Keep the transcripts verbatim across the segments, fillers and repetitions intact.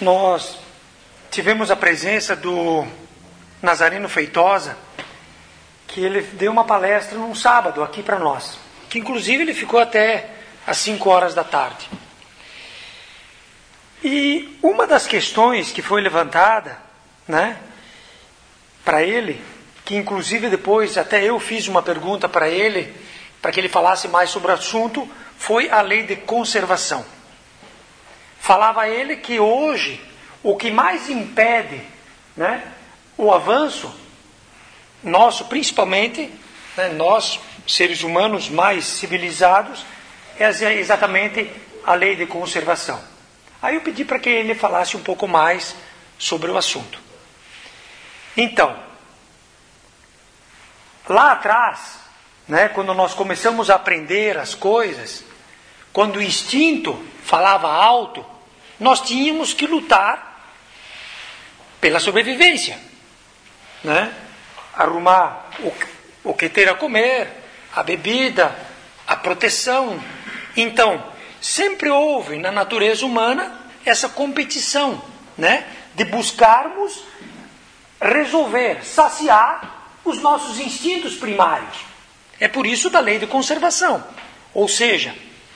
nós tivemos a presença do Nazareno Feitosa, que ele deu uma palestra num sábado aqui para nós, que inclusive ele ficou até às cinco horas da tarde. E uma das questões que foi levantada, né, para ele, que inclusive depois até eu fiz uma pergunta para ele, para que ele falasse mais sobre o assunto, foi a lei de conservação. Falava ele que hoje o que mais impede, né, o avanço nosso, principalmente, né, nós, seres humanos mais civilizados, é exatamente a lei de conservação. Aí eu pedi para que ele falasse um pouco mais sobre o assunto. Então, lá atrás, né, quando nós começamos a aprender as coisas, quando o instinto falava alto, nós tínhamos que lutar pela sobrevivência, né? Arrumar o, o que ter a comer, a bebida, a proteção. Então, sempre houve na natureza humana essa competição, né, de buscarmos resolver, saciar os nossos instintos primários. É por isso da lei de conservação. Ou seja,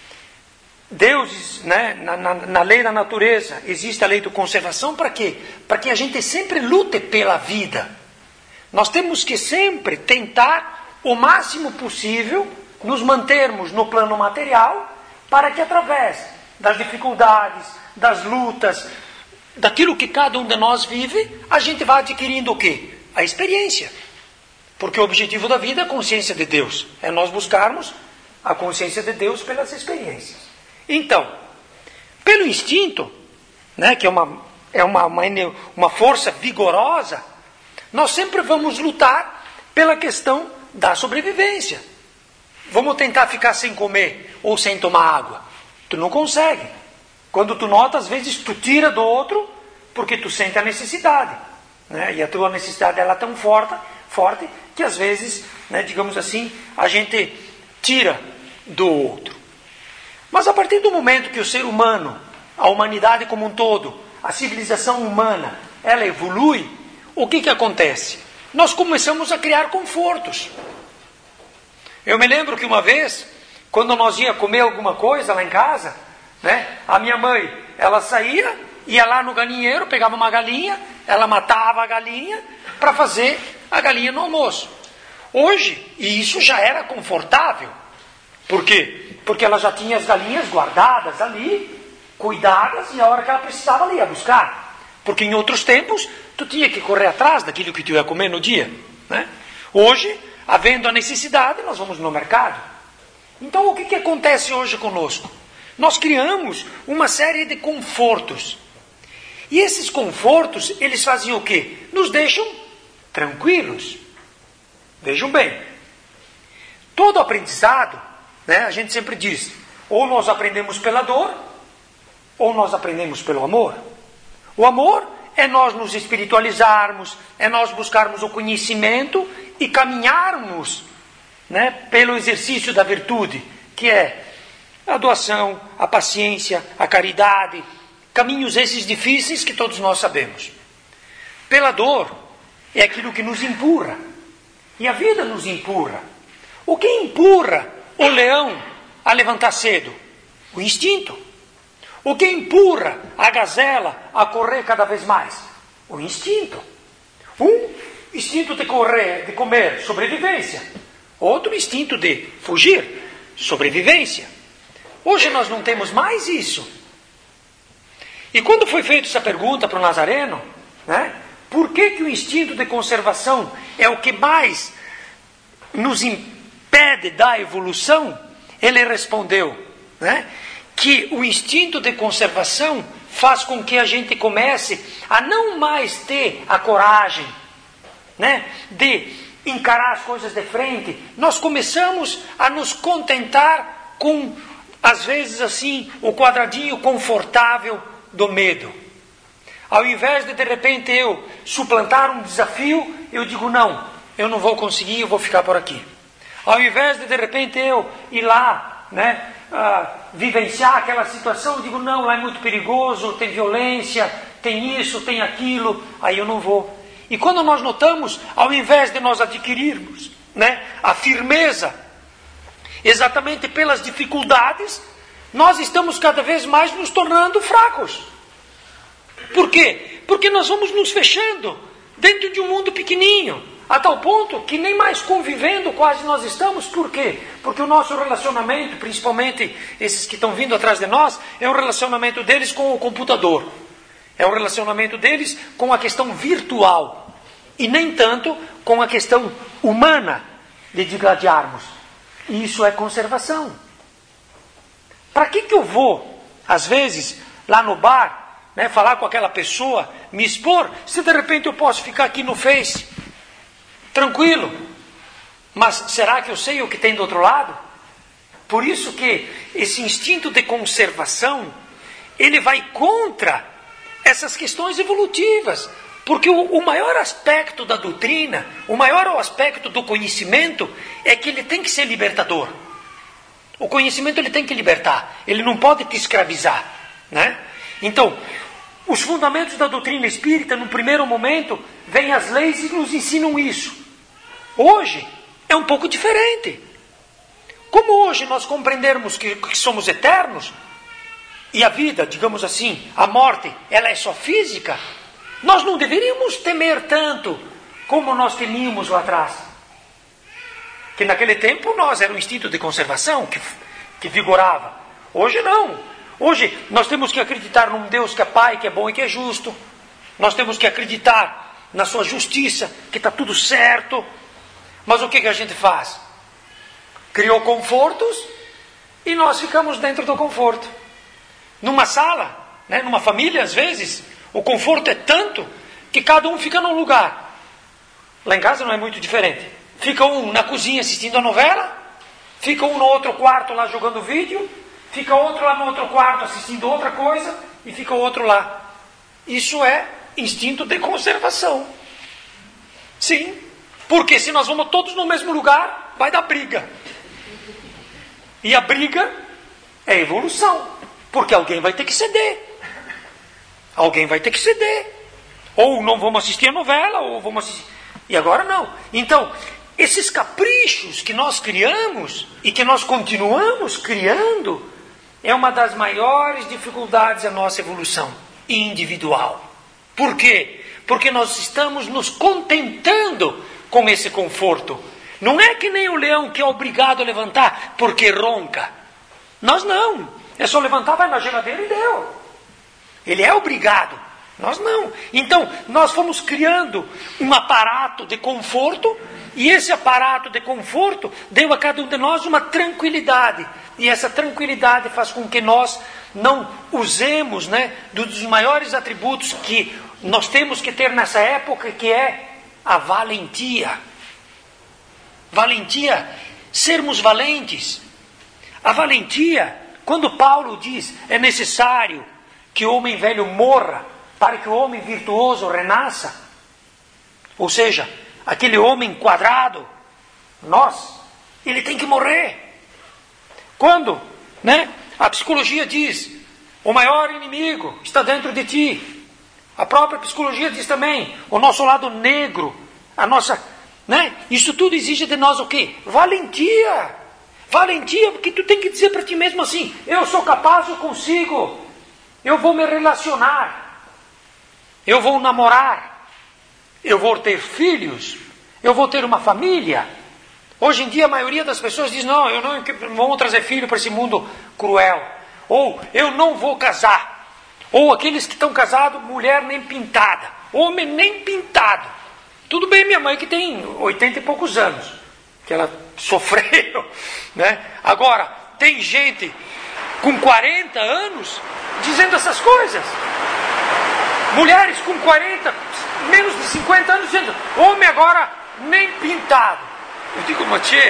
Deus, né, na, na, na lei da natureza, existe a lei de conservação para quê? Para que a gente sempre lute pela vida. Nós temos que sempre tentar, o máximo possível, nos mantermos no plano material, para que através das dificuldades, das lutas, daquilo que cada um de nós vive, a gente vá adquirindo o quê? A experiência. Porque o objetivo da vida é a consciência de Deus. É nós buscarmos a consciência de Deus pelas experiências. Então, pelo instinto, né, que é, uma, é uma, uma, uma força vigorosa, nós sempre vamos lutar pela questão da sobrevivência. Vamos tentar ficar sem comer ou sem tomar água. Tu não consegue. Quando tu nota, às vezes tu tira do outro porque tu sente a necessidade, né? E a tua necessidade ela é tão forte, forte que às vezes, né, digamos assim, a gente tira do outro. Mas a partir do momento que o ser humano, a humanidade como um todo, a civilização humana, ela evolui, o que que acontece? Nós começamos a criar confortos. Eu me lembro que uma vez, quando nós ia comer alguma coisa lá em casa, né, a minha mãe, ela saía, ia lá no galinheiro, pegava uma galinha, ela matava a galinha para fazer a galinha no almoço. Hoje, e isso já era confortável. Por quê? Porque ela já tinha as galinhas guardadas ali, cuidadas, e a hora que ela precisava, ela ia buscar. Porque em outros tempos, tu tinha que correr atrás daquilo que tu ia comer no dia, né? Hoje, havendo a necessidade, nós vamos no mercado. Então, o que, que acontece hoje conosco? Nós criamos uma série de confortos. E esses confortos, eles fazem o quê? Nos deixam tranquilos. Vejam bem. Todo aprendizado, né, a gente sempre diz, ou nós aprendemos pela dor, ou nós aprendemos pelo amor. O amor é nós nos espiritualizarmos, é nós buscarmos o conhecimento e caminharmos, né, pelo exercício da virtude, que é a doação, a paciência, a caridade, caminhos esses difíceis que todos nós sabemos. Pela dor é aquilo que nos empurra, e a vida nos empurra. O que empurra o leão a levantar cedo? O instinto. O que empurra a gazela a correr cada vez mais? O instinto. Um instinto de correr, de comer, sobrevivência. Outro instinto de fugir, sobrevivência. Hoje nós não temos mais isso. E quando foi feita essa pergunta para o Nazareno, né, por que, que o instinto de conservação é o que mais nos impede da evolução? Ele respondeu, né, que o instinto de conservação faz com que a gente comece a não mais ter a coragem, né, de encarar as coisas de frente. Nós começamos a nos contentar com, às vezes assim, o quadradinho confortável do medo. Ao invés de, de repente, eu suplantar um desafio, eu digo, não, eu não vou conseguir, eu vou ficar por aqui. Ao invés de, de repente, eu ir lá, né, Uh, vivenciar aquela situação, eu digo, não, lá é muito perigoso, tem violência, tem isso, tem aquilo, aí eu não vou. E quando nós notamos, ao invés de nós adquirirmos, né, a firmeza, exatamente pelas dificuldades, nós estamos cada vez mais nos tornando fracos. Por quê? Porque nós vamos nos fechando dentro de um mundo pequenininho, a tal ponto que nem mais convivendo quase nós estamos. Por quê? Porque o nosso relacionamento, principalmente esses que estão vindo atrás de nós, é um relacionamento deles com o computador. É um relacionamento deles com a questão virtual. E nem tanto com a questão humana de digladiarmos. E isso é conservação. Para que, que eu vou, às vezes, lá no bar, né, falar com aquela pessoa, me expor, se de repente eu posso ficar aqui no Face, tranquilo? Mas será que eu sei o que tem do outro lado? Por isso que esse instinto de conservação, ele vai contra essas questões evolutivas. Porque o, o maior aspecto da doutrina, o maior aspecto do conhecimento, é que ele tem que ser libertador. O conhecimento ele tem que libertar, ele não pode te escravizar, né? Então, os fundamentos da doutrina espírita, no primeiro momento, vêm as leis e nos ensinam isso. Hoje, é um pouco diferente. Como hoje nós compreendermos que, que somos eternos, e a vida, digamos assim, a morte, ela é só física, nós não deveríamos temer tanto como nós temíamos lá atrás. Que naquele tempo nós era um instinto de conservação que, que vigorava. Hoje não. Hoje nós temos que acreditar num Deus que é Pai, que é bom e que é justo. Nós temos que acreditar na sua justiça, que está tudo certo. Mas o que, que a gente faz? Criou confortos e nós ficamos dentro do conforto. Numa sala, né, numa família, às vezes, o conforto é tanto que cada um fica num lugar. Lá em casa não é muito diferente. Fica um na cozinha assistindo a novela, fica um no outro quarto lá jogando vídeo, fica outro lá no outro quarto assistindo outra coisa, e fica outro lá. Isso é instinto de conservação. Sim, porque se nós vamos todos no mesmo lugar, vai dar briga. E a briga é evolução, porque alguém vai ter que ceder. Alguém vai ter que ceder. Ou não vamos assistir a novela, ou vamos assistir... E agora não. Então, esses caprichos que nós criamos e que nós continuamos criando é uma das maiores dificuldades da nossa evolução individual. Por quê? Porque nós estamos nos contentando com esse conforto. Não é que nem o leão que é obrigado a levantar porque ronca. Nós não. É só levantar, vai na geladeira e deu. Ele é obrigado. Nós não. Então, nós fomos criando um aparato de conforto, e esse aparato de conforto deu a cada um de nós uma tranquilidade. E essa tranquilidade faz com que nós não usemos, né, dos maiores atributos que nós temos que ter nessa época, que é a valentia. Valentia, sermos valentes. A valentia, quando Paulo diz, é necessário que o homem velho morra para que o homem virtuoso renasça. Ou seja, aquele homem quadrado, nós, ele tem que morrer. Quando, né, a psicologia diz, o maior inimigo está dentro de ti. A própria psicologia diz também, o nosso lado negro, a nossa, né, isso tudo exige de nós o quê? Valentia. Valentia, porque tu tem que dizer para ti mesmo assim, eu sou capaz, eu consigo, eu vou me relacionar. Eu vou namorar, eu vou ter filhos, eu vou ter uma família. Hoje em dia a maioria das pessoas diz, não, eu não vou trazer filho para esse mundo cruel. Ou eu não vou casar. Ou aqueles que estão casados, mulher nem pintada, homem nem pintado. Tudo bem, minha mãe que tem oitenta e poucos anos, que ela sofreu, né? Agora, tem gente com quarenta anos dizendo essas coisas. Mulheres com quarenta, menos de cinquenta anos dizendo, homem agora nem pintado. Eu digo, Mathieu.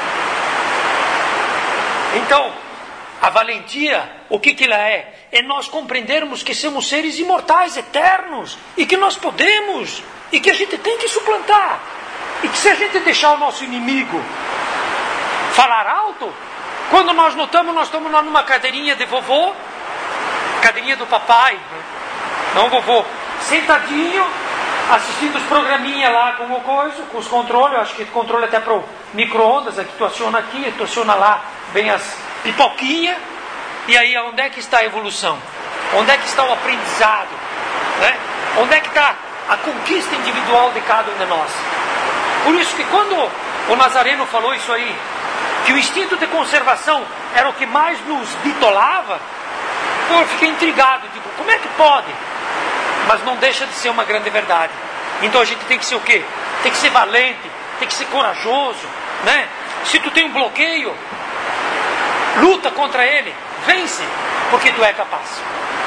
Então, a valentia, o que, que ela é? É nós compreendermos que somos seres imortais, eternos, e que nós podemos, e que a gente tem que suplantar. E que se a gente deixar o nosso inimigo falar alto, quando nós notamos, nós estamos numa cadeirinha de vovô, cadeirinha do papai, Não, vovô, sentadinho, assistindo os programinhas lá com o coisa, com os controles. Eu acho que controle até para o micro-ondas, aqui tu aciona aqui, tu aciona lá, vem as pipoquinhas. E aí, onde é que está a evolução? Onde é que está o aprendizado? Né? Onde é que está a conquista individual de cada um de nós? Por isso que quando o Nazareno falou isso aí, que o instinto de conservação era o que mais nos bitolava, pô, eu fiquei intrigado, digo, como é que pode? Mas não deixa de ser uma grande verdade. Então a gente tem que ser o quê? Tem que ser valente, tem que ser corajoso, né? Se tu tem um bloqueio, luta contra ele, vence, porque tu é capaz.